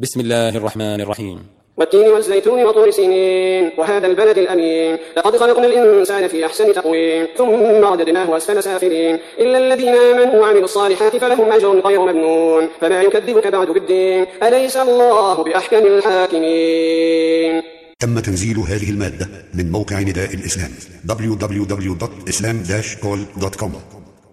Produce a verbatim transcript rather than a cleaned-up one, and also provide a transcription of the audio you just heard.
بسم الله الرحمن الرحيم. والتين والزيتون وطور سينين وهذا البلد الأمين لقد خلقنا الإنسان في أحسن تقويم ثم رددناه أسفل سافلين إلا الذين آمنوا وعملوا الصالحات فلهم أجر غير ممنون فما يكذبك بعد بالدين أليس الله بأحكم الحاكمين. تم تنزيل هذه المادة من موقع نداء الإسلام دبليو دبليو دبليو دوت إسلام داش كول دوت كوم.